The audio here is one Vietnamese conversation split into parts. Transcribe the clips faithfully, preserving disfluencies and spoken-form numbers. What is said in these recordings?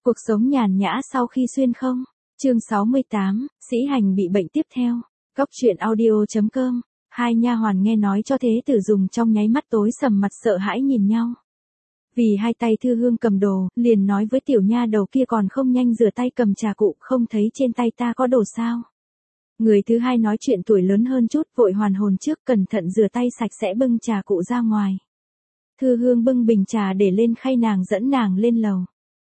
Cuộc sống nhàn nhã sau khi xuyên không? Chương sáu mươi tám, Sĩ Hành bị bệnh tiếp theo. Góc truyện audio chấm com. Hai nha hoàn nghe nói cho Thế Tử dùng trong nháy mắt tối sầm mặt sợ hãi nhìn nhau. Vì hai tay Thư Hương cầm đồ, liền nói với tiểu nha đầu kia còn không nhanh rửa tay cầm trà cụ, không thấy trên tay ta có đồ sao. Người thứ hai nói chuyện tuổi lớn hơn chút, vội hoàn hồn trước, cẩn thận rửa tay sạch sẽ bưng trà cụ ra ngoài. Thư Hương bưng bình trà để lên khay, nàng dẫn nàng lên lầu.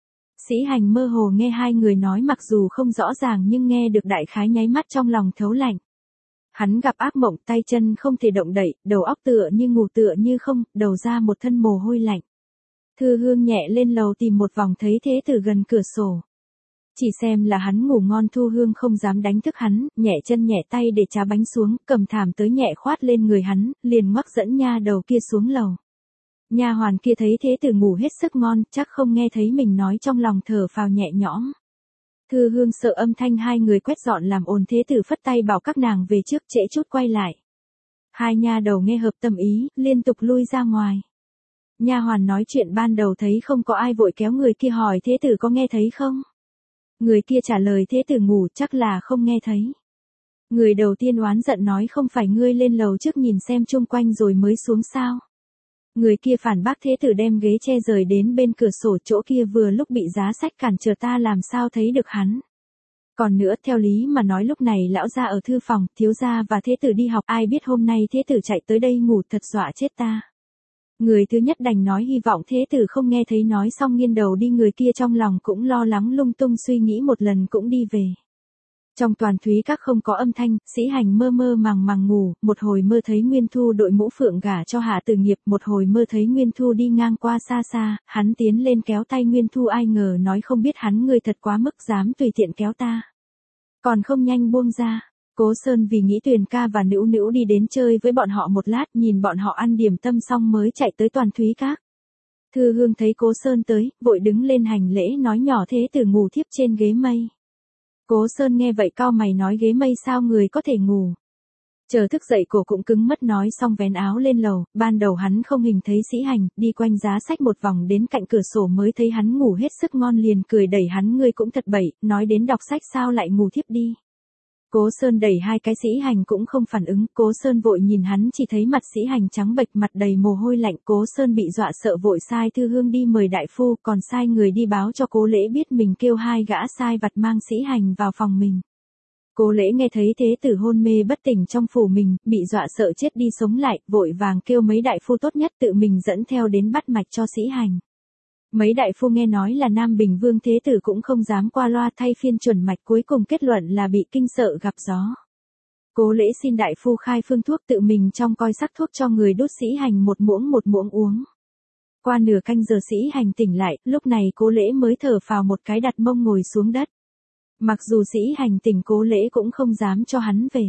Sĩ Hành mơ hồ nghe hai người nói, mặc dù không rõ ràng nhưng nghe được đại khái, nháy mắt trong lòng thấu lạnh. Hắn gặp ác mộng, tay chân không thể động đậy, đầu óc tựa như ngủ tựa như không, đầu ra một thân mồ hôi lạnh. Thư Hương nhẹ lên lầu tìm một vòng, thấy Thế Tử gần cửa sổ. Chỉ xem là hắn ngủ ngon, Thu Hương không dám đánh thức hắn, nhẹ chân nhẹ tay để trà bánh xuống, cầm thảm tới nhẹ khoát lên người hắn, liền ngoắc dẫn nha đầu kia xuống lầu. Nha hoàn kia thấy Thế Tử ngủ hết sức ngon, chắc không nghe thấy mình nói, trong lòng thở phào nhẹ nhõm. Thư Hương sợ âm thanh hai người quét dọn làm ồn, Thế Tử phất tay bảo các nàng về trước, trễ chút quay lại. Hai nha đầu nghe hợp tâm ý, liên tục lui ra ngoài. Nha hoàn nói chuyện ban đầu thấy không có ai, vội kéo người kia hỏi Thế Tử có nghe thấy không. Người kia trả lời Thế Tử ngủ, chắc là không nghe thấy. Người đầu tiên oán giận nói, không phải ngươi lên lầu trước nhìn xem chung quanh rồi mới xuống sao. Người kia phản bác, Thế Tử đem ghế che rời đến bên cửa sổ, chỗ kia vừa lúc bị giá sách cản trở, ta làm sao thấy được hắn. Còn nữa, theo lý mà nói lúc này lão gia ở thư phòng, thiếu gia và Thế Tử đi học, ai biết hôm nay Thế Tử chạy tới đây ngủ, thật dọa chết ta. Người thứ nhất đành nói hy vọng Thế Tử không nghe thấy, nói xong nghiêng đầu đi. Người kia trong lòng cũng lo lắng lung tung suy nghĩ một lần cũng đi về. Trong toàn thúy các không có âm thanh, Sĩ Hành mơ mơ màng màng ngủ, một hồi mơ thấy Nguyên Thu đội mũ phượng gả cho Hạ Tử Nghiệp, một hồi mơ thấy Nguyên Thu đi ngang qua xa xa, hắn tiến lên kéo tay Nguyên Thu, ai ngờ nói không biết hắn, ngươi thật quá mức, dám tùy tiện kéo ta. Còn không nhanh buông ra. Cố Sơn vì nghĩ Tuyền ca và Nữu Nữu đi đến chơi với bọn họ một lát, nhìn bọn họ ăn điểm tâm xong mới chạy tới toàn thúy các. Thư Hương thấy Cố Sơn tới, vội đứng lên hành lễ, nói nhỏ Thế Tử ngủ thiếp trên ghế mây. Cố Sơn nghe vậy cau mày nói, ghế mây sao người có thể ngủ. Chờ thức dậy cổ cũng cứng mất, nói xong vén áo lên lầu. Ban đầu hắn không hình thấy Sĩ Hành, đi quanh giá sách một vòng đến cạnh cửa sổ mới thấy hắn ngủ hết sức ngon, liền cười đẩy hắn, ngươi cũng thật bậy, nói đến đọc sách sao lại ngủ thiếp đi. Cố Sơn đẩy hai cái, Sĩ Hành cũng không phản ứng. Cố Sơn vội nhìn hắn, chỉ thấy mặt Sĩ Hành trắng bệch, mặt đầy mồ hôi lạnh. Cố Sơn bị dọa sợ, vội sai Thư Hương đi mời đại phu, còn sai người đi báo cho Cố Lễ biết mình, kêu hai gã sai vặt mang Sĩ Hành vào phòng mình. Cố Lễ nghe thấy Thế Tử hôn mê bất tỉnh trong phủ mình, bị dọa sợ chết đi sống lại, vội vàng kêu mấy đại phu tốt nhất tự mình dẫn theo đến bắt mạch cho Sĩ Hành. Mấy đại phu nghe nói là Nam Bình Vương, Thế Tử cũng không dám qua loa, thay phiên chuẩn mạch, cuối cùng kết luận là bị kinh sợ gặp gió. Cố Lễ xin đại phu khai phương thuốc, tự mình trong coi sắc thuốc cho người đút Sĩ Hành một muỗng một muỗng uống. Qua nửa canh giờ Sĩ Hành tỉnh lại, lúc này Cố Lễ mới thở phào một cái, đặt mông ngồi xuống đất. Mặc dù Sĩ Hành tỉnh, Cố Lễ cũng không dám cho hắn về.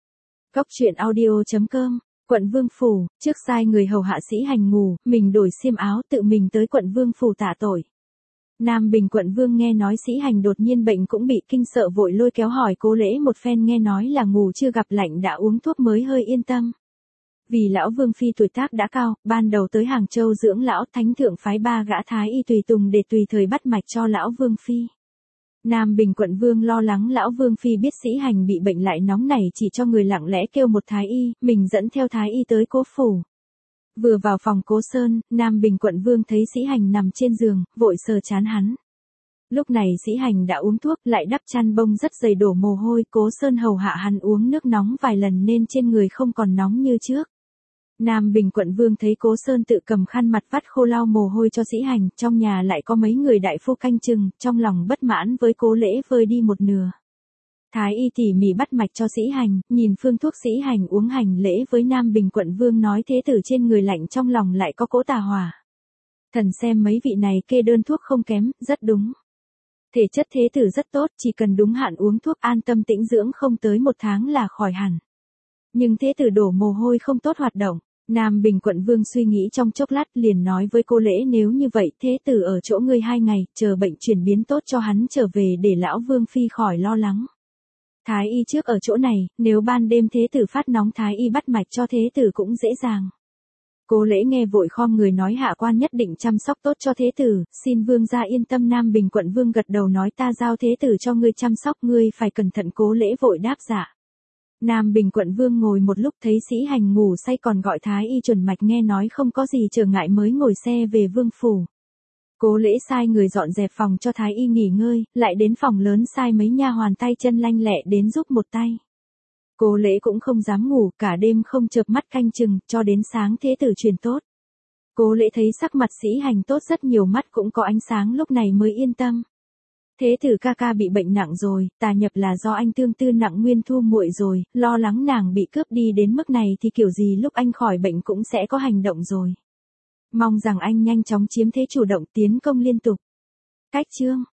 Góc truyện audio chấm com. Quận Vương phủ, trước sai người hầu hạ Sĩ Hành ngủ, mình đổi xiêm áo tự mình tới quận Vương phủ tạ tội. Nam Bình quận Vương nghe nói Sĩ Hành đột nhiên bệnh cũng bị kinh sợ, vội lôi kéo hỏi Cố Lễ một phen, nghe nói là ngủ chưa gặp lạnh đã uống thuốc mới hơi yên tâm. Vì lão Vương phi tuổi tác đã cao, ban đầu tới Hàng Châu dưỡng lão, thánh thượng phái ba gã thái y tùy tùng để tùy thời bắt mạch cho lão Vương phi. Nam Bình quận Vương lo lắng lão Vương phi biết Sĩ Hành bị bệnh lại nóng nảy, chỉ cho người lặng lẽ kêu một thái y, mình dẫn theo thái y tới Cố phủ. Vừa vào phòng Cố Sơn, Nam Bình quận Vương thấy Sĩ Hành nằm trên giường, vội sờ trán hắn. Lúc này Sĩ Hành đã uống thuốc, lại đắp chăn bông rất dày đổ mồ hôi, Cố Sơn hầu hạ hắn uống nước nóng vài lần nên trên người không còn nóng như trước. Nam Bình quận Vương thấy Cố Sơn tự cầm khăn mặt vắt khô lau mồ hôi cho Sĩ Hành, trong nhà lại có mấy người đại phu canh chừng, trong lòng bất mãn với Cố Lễ vơi đi một nửa. Thái y tỉ mỉ bắt mạch cho Sĩ Hành, nhìn phương thuốc Sĩ Hành uống, hành lễ với Nam Bình quận Vương nói, Thế Tử trên người lạnh, trong lòng lại có cỗ tà hỏa. Thần xem mấy vị này kê đơn thuốc không kém, rất đúng. Thể chất Thế Tử rất tốt, chỉ cần đúng hạn uống thuốc, an tâm tĩnh dưỡng, không tới một tháng là khỏi hẳn. Nhưng Thế Tử đổ mồ hôi không tốt hoạt động. Nam Bình quận Vương suy nghĩ trong chốc lát, liền nói với Cố Lễ, nếu như vậy Thế Tử ở chỗ ngươi hai ngày, chờ bệnh chuyển biến tốt cho hắn trở về để lão Vương phi khỏi lo lắng. Thái y trước ở chỗ này, nếu ban đêm Thế Tử phát nóng thái y bắt mạch cho Thế Tử cũng dễ dàng. Cố Lễ nghe vội khom người nói hạ quan nhất định chăm sóc tốt cho thế tử, xin vương gia yên tâm. Nam Bình quận vương gật đầu nói ta giao thế tử cho ngươi chăm sóc, ngươi phải cẩn thận. Cố Lễ vội đáp dạ. Nam Bình quận vương ngồi một lúc thấy Sĩ Hành ngủ say còn gọi thái y chuẩn mạch, nghe nói không có gì trở ngại mới ngồi xe về vương phủ. Cố Lễ sai người dọn dẹp phòng cho thái y nghỉ ngơi, lại đến phòng lớn sai mấy nha hoàn tay chân lanh lẹ đến giúp một tay. Cố Lễ cũng không dám ngủ, cả đêm không chợp mắt canh chừng, cho đến sáng thế tử truyền tốt. Cố Lễ thấy sắc mặt Sĩ Hành tốt rất nhiều, mắt cũng có ánh sáng, lúc này mới yên tâm. Thế tử ca ca bị bệnh nặng rồi, tà nhập là do anh tương tư nặng. Nguyên Thu muội rồi, lo lắng nàng bị cướp đi đến mức này thì kiểu gì lúc anh khỏi bệnh cũng sẽ có hành động rồi. Mong rằng anh nhanh chóng chiếm thế chủ động, tiến công liên tục. Cách chương